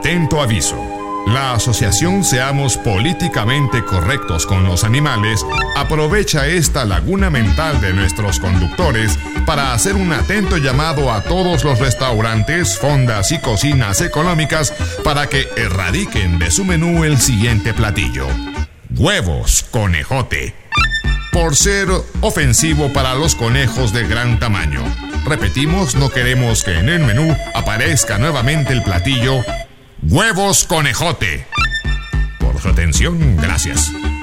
Atento aviso. La asociación Seamos Políticamente Correctos con los Animales aprovecha esta laguna mental de nuestros conductores para hacer un atento llamado a todos los restaurantes, fondas y cocinas económicas para que erradiquen de su menú el siguiente platillo: huevos conejote, por ser ofensivo para los conejos de gran tamaño. Repetimos, no queremos que en el menú aparezca nuevamente el platillo huevos conejote. Por su atención, gracias.